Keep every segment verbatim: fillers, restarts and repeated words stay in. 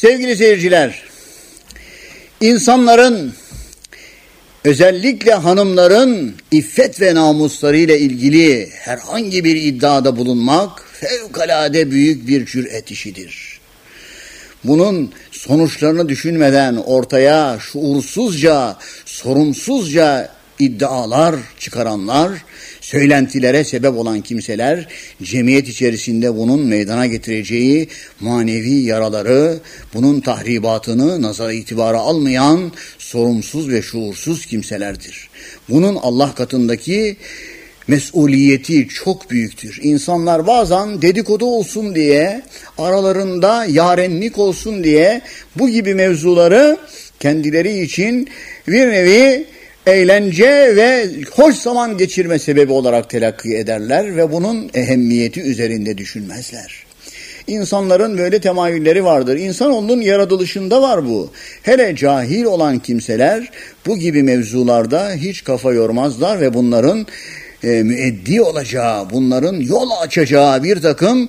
Sevgili seyirciler, insanların, özellikle hanımların iffet ve namuslarıyla ilgili herhangi bir iddiada bulunmak fevkalade büyük bir cüret işidir. Bunun sonuçlarını düşünmeden ortaya şuursuzca, sorumsuzca iddialar çıkaranlar, söylentilere sebep olan kimseler, cemiyet içerisinde bunun meydana getireceği manevi yaraları, bunun tahribatını nazara itibara almayan sorumsuz ve şuursuz kimselerdir. Bunun Allah katındaki mesuliyeti çok büyüktür. İnsanlar bazen dedikodu olsun diye, aralarında yarenlik olsun diye bu gibi mevzuları kendileri için bir nevi eğlence ve hoş zaman geçirme sebebi olarak telakki ederler ve bunun ehemmiyeti üzerinde düşünmezler. İnsanların böyle temayülleri vardır. İnsanoğlunun yaratılışında var bu. Hele cahil olan kimseler bu gibi mevzularda hiç kafa yormazlar ve bunların e, müeddi olacağı, bunların yol açacağı bir takım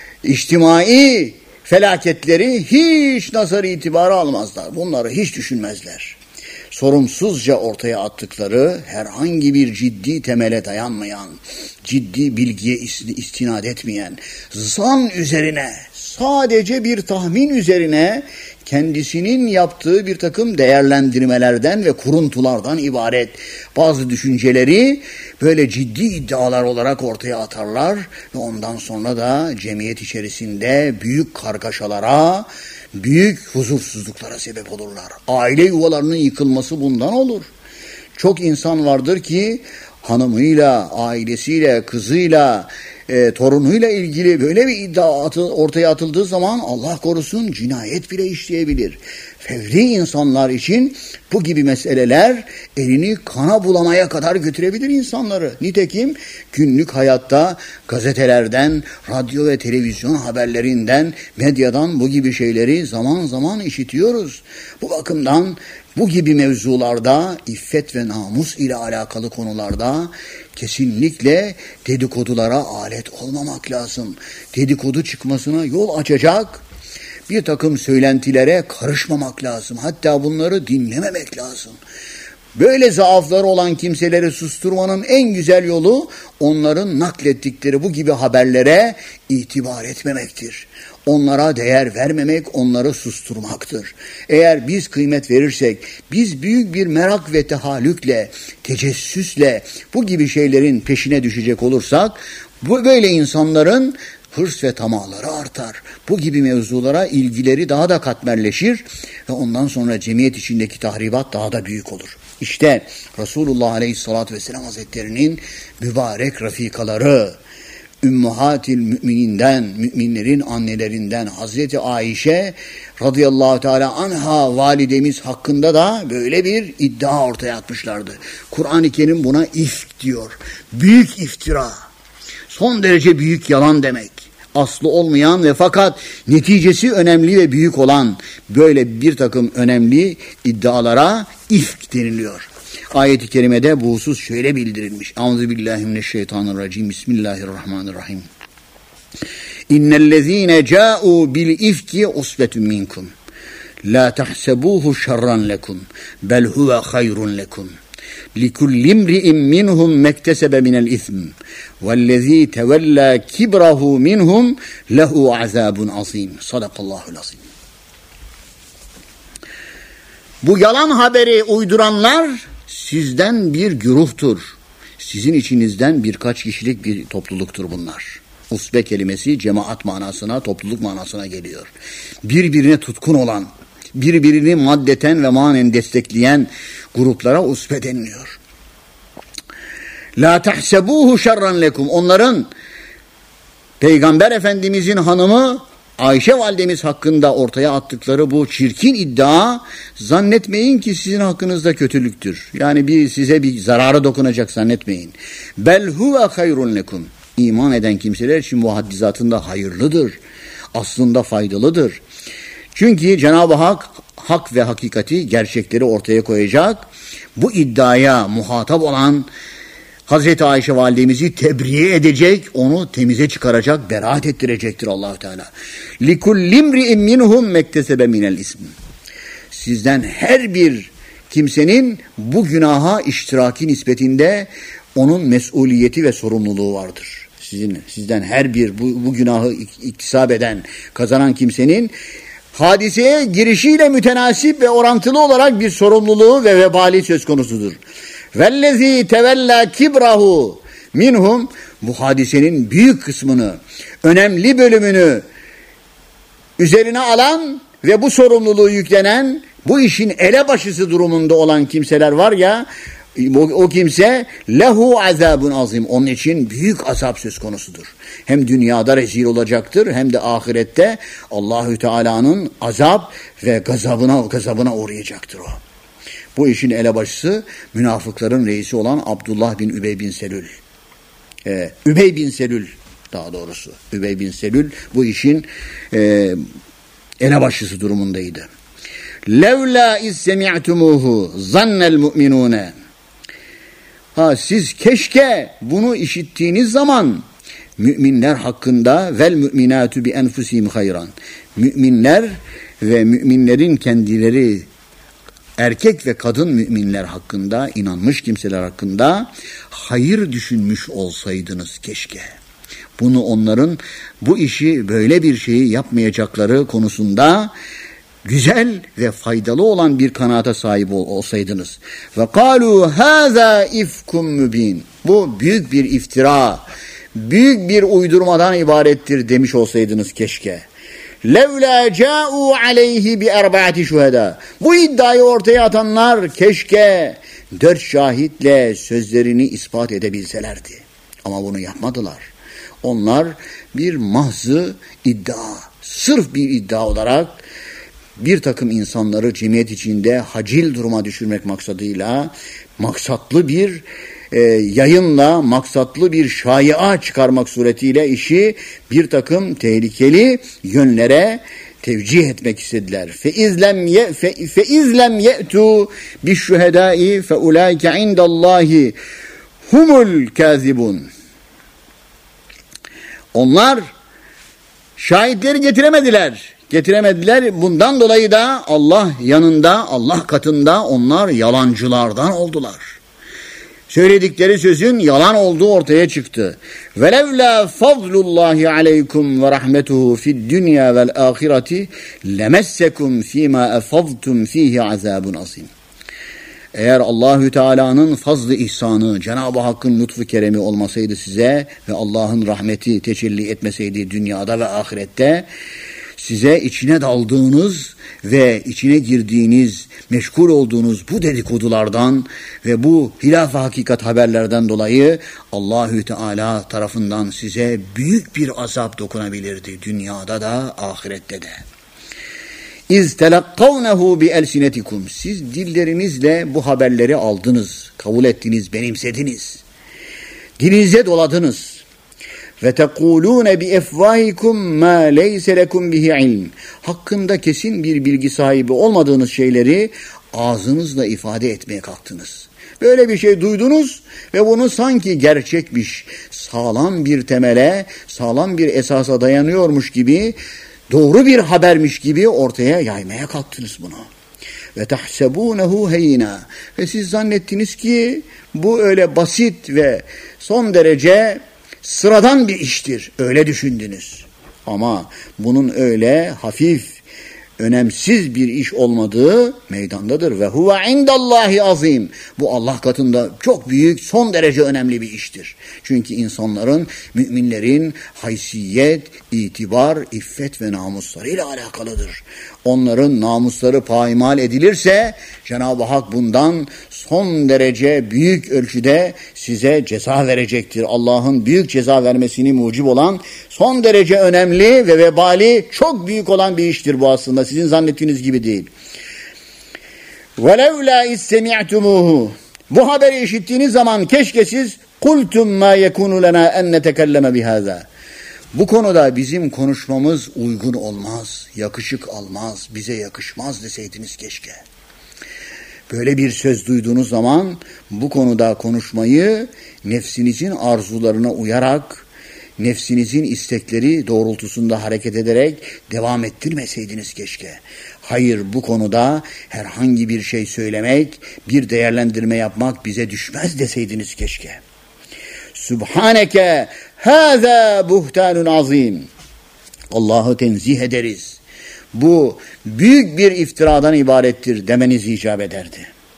içtimai felaketleri hiç nazar itibara almazlar. Bunları hiç düşünmezler. Sorumsuzca ortaya attıkları, herhangi bir ciddi temele dayanmayan, ciddi bilgiye istinad etmeyen, zan üzerine, sadece bir tahmin üzerine kendisinin yaptığı bir takım değerlendirmelerden ve kuruntulardan ibaret bazı düşünceleri böyle ciddi iddialar olarak ortaya atarlar ve ondan sonra da cemiyet içerisinde büyük kargaşalara, büyük huzursuzluklara sebep olurlar. Aile yuvalarının yıkılması bundan olur. Çok insan vardır ki hanımıyla, ailesiyle, kızıyla, e, torunuyla ilgili böyle bir iddia atı, ortaya atıldığı zaman Allah korusun cinayet bile işleyebilir. Fevri insanlar için bu gibi meseleler elini kana bulamaya kadar götürebilir insanları. Nitekim günlük hayatta gazetelerden, radyo ve televizyon haberlerinden, medyadan bu gibi şeyleri zaman zaman işitiyoruz. Bu bakımdan bu gibi mevzularda, iffet ve namus ile alakalı konularda kesinlikle dedikodulara alet olmamak lazım. Dedikodu çıkmasına yol açacak bir takım söylentilere karışmamak lazım. Hatta bunları dinlememek lazım. Böyle zaafları olan kimseleri susturmanın en güzel yolu onların naklettikleri bu gibi haberlere itibar etmemektir. Onlara değer vermemek, onları susturmaktır. Eğer biz kıymet verirsek, biz büyük bir merak ve tehallükle, tecessüsle bu gibi şeylerin peşine düşecek olursak, bu böyle insanların hırs ve tamaları artar. Bu gibi mevzulara ilgileri daha da katmerleşir ve ondan sonra cemiyet içindeki tahribat daha da büyük olur. İşte Resulullah Aleyhisselatü Vesselam Hazretleri'nin mübarek rafikaları, Ümmahatil Mümininden, müminlerin annelerinden Hazreti Ayşe radıyallahu teala anha validemiz hakkında da böyle bir iddia ortaya atmışlardı. Kur'an-ı Kerim buna ifk diyor. Büyük iftira. Son derece büyük yalan demek. Aslı olmayan ve fakat neticesi önemli ve büyük olan böyle bir takım önemli iddialara ifk deniliyor. Ayet-i kerimede bu husus şöyle bildirilmiş. Euzubillahimineşşeytanirracim. Bismillahirrahmanirrahim. İnnellezîne câ'û bil ifki usbetun minkum. La tahsebuhu şerran lekum. Bel huve hayrun lekum. لِكُلِّ امْرِئٍ مِّنْهُمْ مَكْتَسَبَ مِنَ الْإِثْمِ وَالَّذ۪ي تَوَلَّى كِبْرَهُ مِنْهُمْ لَهُ عَذَابٌ عَظِيمٌ. Sadakallahul azim. Bu yalan haberi uyduranlar sizden bir güruhtur. Sizin içinizden birkaç kişilik bir topluluktur bunlar. Usbe kelimesi cemaat manasına, topluluk manasına geliyor. Birbirine tutkun olan, birbirini maddeten ve manen destekleyen gruplara usbe deniliyor. La tahsebuhu şerran lekum. Onların Peygamber Efendimizin hanımı Ayşe validemiz hakkında ortaya attıkları bu çirkin iddia, zannetmeyin ki sizin hakkınızda kötülüktür. Yani bir size bir zararı dokunacak zannetmeyin. Bel huve hayrun lekum. İman eden kimseler için bu haddizatında hayırlıdır. Aslında faydalıdır. Çünkü Cenab-ı Hak hak ve hakikati, gerçekleri ortaya koyacak. Bu iddiaya muhatap olan Hazreti Ayşe validemizi tebriye edecek, onu temize çıkaracak, beraat ettirecektir Allah-u Teala. لِكُلِّ امْرِئٍ مِّنْهُمْ مَكْتَسَبَ مِنَ الْاِسْمِ Sizden her bir kimsenin bu günaha iştiraki nispetinde onun mesuliyeti ve sorumluluğu vardır. Sizin, sizden her bir bu, bu günahı iktisap eden, kazanan kimsenin hadiseye girişiyle mütenasip ve orantılı olarak bir sorumluluğu ve vebali söz konusudur. Vellezî tevellâ kibrahu minhum bu hadisenin büyük kısmını, önemli bölümünü üzerine alan ve bu sorumluluğu yüklenen, bu işin elebaşısı durumunda olan kimseler var ya, o, o kimse lehu azabun azim, onun için büyük azap söz konusudur. Hem dünyada rezil olacaktır hem de ahirette Allahü Teala'nın azap ve gazabına gazabına uğrayacaktır o. Bu işin elebaşısı münafıkların reisi olan Abdullah bin Übey bin Selül. Ee, Übey bin Selül daha doğrusu. Übey bin Selül bu işin e, elebaşısı durumundaydı. Levla iz semi'tumuhu zannel mu'minune. Ha siz keşke bunu işittiğiniz zaman müminler hakkında vel müminatu bi enfusihim hayran. Müminler ve müminlerin kendileri erkek ve kadın müminler hakkında, inanmış kimseler hakkında hayır düşünmüş olsaydınız keşke. Bunu onların bu işi böyle bir şeyi yapmayacakları konusunda güzel ve faydalı olan bir kanaata sahip ol, olsaydınız. Ve kâlû hâzâ ifkum mübîn. Bu büyük bir iftira, büyük bir uydurmadan ibarettir demiş olsaydınız keşke. Levlâ câ'û aleyhi bi erba'ati şuhedâ. Bu iddiayı ortaya atanlar keşke dört şahitle sözlerini ispat edebilselerdi. Ama bunu yapmadılar. Onlar bir mahzı iddia, sırf bir iddia olarak bir takım insanları cemiyet içinde hacil duruma düşürmek maksadıyla maksatlı bir e, yayınla, maksatlı bir şaia çıkarmak suretiyle işi bir takım tehlikeli yönlere tevcih etmek istediler. Feizlem ye fe, feizlem ye'tu bişşuhedâi fe ulaike indallahi humul kâzibun. Onlar şahitleri getiremediler. Getiremediler. Bundan dolayı da Allah yanında, Allah katında onlar yalancılardan oldular. Söyledikleri sözün yalan olduğu ortaya çıktı. Velevla fadlullahi aleykum ve rahmetuhu fid dünya vel ahireti lemessekum fîmâ efadtum fîhi azâbun azîm. Eğer Allahü Teala'nın fazl-ı ihsanı, Cenab-ı Hakk'ın lütfu keremi olmasaydı size ve Allah'ın rahmeti tecelli etmeseydi dünyada ve ahirette, size içine daldığınız ve içine girdiğiniz, meşgul olduğunuz bu dedikodulardan ve bu hilaf-ı hakikat haberlerden dolayı Allahü Teala tarafından size büyük bir azap dokunabilirdi dünyada da ahirette de. İz telakkavnehu bi elsinetikum. Siz dillerinizle bu haberleri aldınız, kabul ettiniz, benimsediniz. Dilinize doladınız. Ve tekulûne bi efvâhikum mâ leyse lekum bihi ilm. Hakkında kesin bir bilgi sahibi olmadığınız şeyleri ağzınızla ifade etmeye kalktınız. Böyle bir şey duydunuz ve bunu sanki gerçekmiş, sağlam bir temele, sağlam bir esasa dayanıyormuş gibi, doğru bir habermiş gibi ortaya yaymaya kalktınız bunu. Ve tahsebunehu heyna. Ve siz zannettiniz ki bu öyle basit ve son derece sıradan bir iştir. Öyle düşündünüz. Ama bunun öyle hafif, önemsiz bir iş olmadığı meydandadır. Ve huve indallahi azim. Bu Allah katında çok büyük, son derece önemli bir iştir. Çünkü insanların, müminlerin haysiyet, itibar, iffet ve namuslarıyla alakalıdır. Onların namusları paymal edilirse Cenab-ı Hak bundan son derece büyük ölçüde size ceza verecektir. Allah'ın büyük ceza vermesini mucib olan son derece önemli ve vebali çok büyük olan bir iştir bu aslında. Sizin zannettiğiniz gibi değil. وَلَوْلَا اِسْتَمِعْتُمُوهُ. Bu haberi işittiğiniz zaman keşke siz قُلْتُمْ مَا يَكُونُ لَنَا اَنْ نَتَكَلَّمَ بِهَذَا. Bu konuda bizim konuşmamız uygun olmaz, yakışık almaz, bize yakışmaz deseydiniz keşke. Böyle bir söz duyduğunuz zaman bu konuda konuşmayı nefsinizin arzularına uyarak, nefsinizin istekleri doğrultusunda hareket ederek devam ettirmeseydiniz keşke. Hayır, bu konuda herhangi bir şey söylemek, bir değerlendirme yapmak bize düşmez deseydiniz keşke. Subhaneke hâzâ buhtanun azîm. Allah'ı tenzih ederiz. Bu büyük bir iftiradan ibarettir demeniz icap ederdi.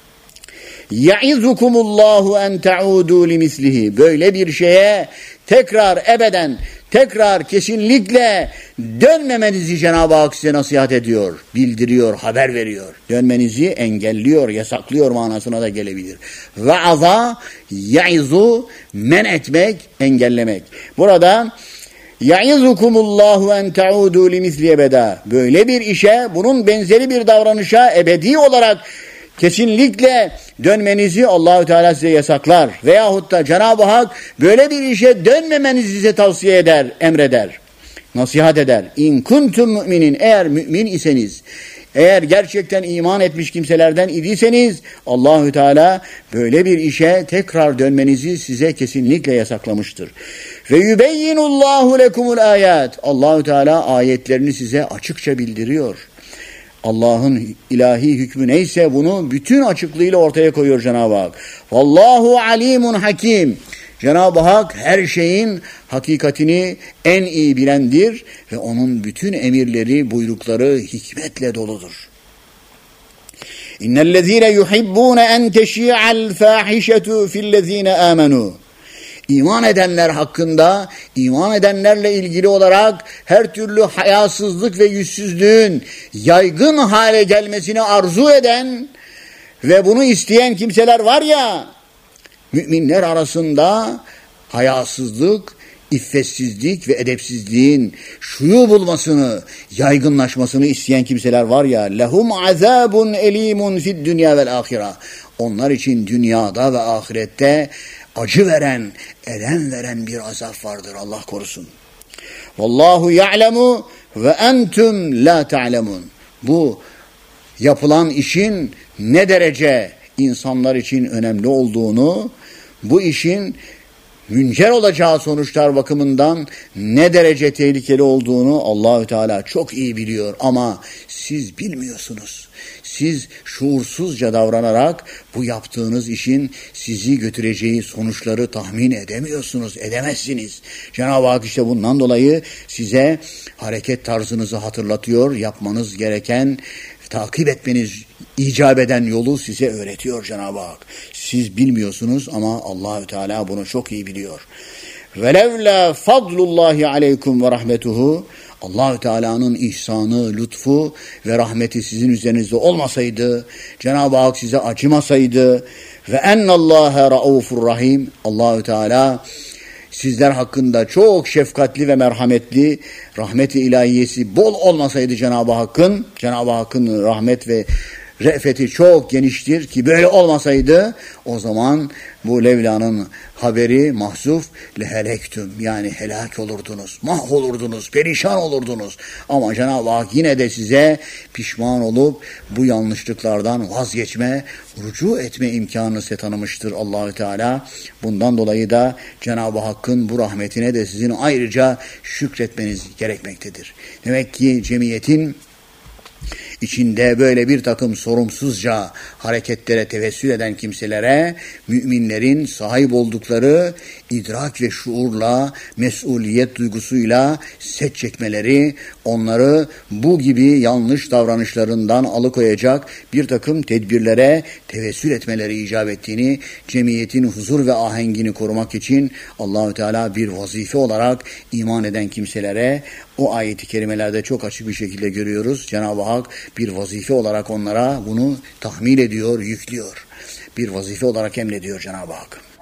Ya'izukumullahu en ta'udu limislihi. Böyle bir şeye tekrar ebeden, tekrar kesinlikle dönmemenizi Cenab-ı Hak size nasihat ediyor, bildiriyor, haber veriyor. Dönmenizi engelliyor, yasaklıyor manasına da gelebilir. Va'aza, ya'izu, men etmek, engellemek. Burada ya'izukumullahu en ta'udu limisli ebeda. Böyle bir işe, bunun benzeri bir davranışa ebedi olarak kesinlikle dönmenizi Allah-u Teala size yasaklar. Veyahut da Cenab-ı Hak böyle bir işe dönmemenizi size tavsiye eder, emreder, nasihat eder. İn kuntum müminin, eğer mümin iseniz, eğer gerçekten iman etmiş kimselerden idiyseniz Allah-u Teala böyle bir işe tekrar dönmenizi size kesinlikle yasaklamıştır. Ve yubeyyinullahu lekumul ayat. Allah-u Teala ayetlerini size açıkça bildiriyor. Allah'ın ilahi hükmü neyse bunu bütün açıklığıyla ortaya koyuyor Cenab-ı Hak. Vallahu alimun hakim. Cenab-ı Hak her şeyin hakikatini en iyi bilendir ve onun bütün emirleri, buyrukları hikmetle doludur. İnnellezîne yuhibbûne en teşî'al fâhişetu fillezîne âmenû. İman edenler hakkında, iman edenlerle ilgili olarak her türlü hayasızlık ve yüzsüzlüğün yaygın hale gelmesini arzu eden ve bunu isteyen kimseler var ya, müminler arasında hayasızlık, iffetsizlik ve edepsizliğin şuyu bulmasını, yaygınlaşmasını isteyen kimseler var ya, lehum azabun elimun fid dünya vel ahira. Onlar için dünyada ve ahirette acı veren, elem veren bir azap vardır, Allah korusun. Vallahu ya'lemu ve entum la ta'lemun. Bu yapılan işin ne derece insanlar için önemli olduğunu, bu işin müncer olacağı sonuçlar bakımından ne derece tehlikeli olduğunu Allahü Teala çok iyi biliyor ama siz bilmiyorsunuz. Siz şuursuzca davranarak bu yaptığınız işin sizi götüreceği sonuçları tahmin edemiyorsunuz, edemezsiniz. Cenab-ı Hak işte bundan dolayı size hareket tarzınızı hatırlatıyor, yapmanız gereken, takip etmeniz icap eden yolu size öğretiyor Cenab-ı Hak. Siz bilmiyorsunuz ama Allahü Teala bunu çok iyi biliyor. Velevla fadlullahi aleykum ve rahmetuhu. Allah-u Teala'nın ihsanı, lütfu ve rahmeti sizin üzerinizde olmasaydı, Cenab-ı Hak size acımasaydı ve ennallâhe raufur rahim. Allah-u Teala sizler hakkında çok şefkatli ve merhametli, rahmet-i ilahiyesi bol olmasaydı Cenab-ı Hakk'ın, Cenab-ı Hakk'ın rahmet ve re'feti çok geniştir ki böyle olmasaydı o zaman bu Levla'nın haberi mahzuf lehelektüm, yani helak olurdunuz, mahvolurdunuz, perişan olurdunuz. Ama Cenab-ı Hak yine de size pişman olup bu yanlışlıklardan vazgeçme, rücu etme imkanını size tanımıştır Allahü Teala. Bundan dolayı da Cenab-ı Hakk'ın bu rahmetine de sizin ayrıca şükretmeniz gerekmektedir. Demek ki cemiyetin İçinde böyle bir takım sorumsuzca hareketlere tevessül eden kimselere müminlerin sahip oldukları idrak ve şuurla, mesuliyet duygusuyla set çekmeleri, onları bu gibi yanlış davranışlarından alıkoyacak bir takım tedbirlere tevessül etmeleri icap ettiğini, cemiyetin huzur ve ahengini korumak için Allahü Teala bir vazife olarak iman eden kimselere o ayeti kerimelerde çok açık bir şekilde görüyoruz. Cenab-ı Hak bir vazife olarak onlara bunu tahmil ediyor, yüklüyor. Bir vazife olarak emrediyor Cenab-ı Hak.